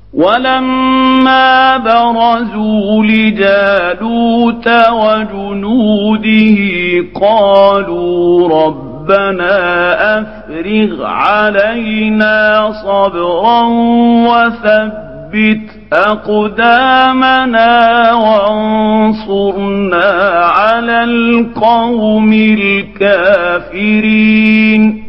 ولما برزوا لجالوت وجنوده قالوا ربنا أفرغ علينا صبرا وثبت أقدامنا وانصرنا على القوم الكافرين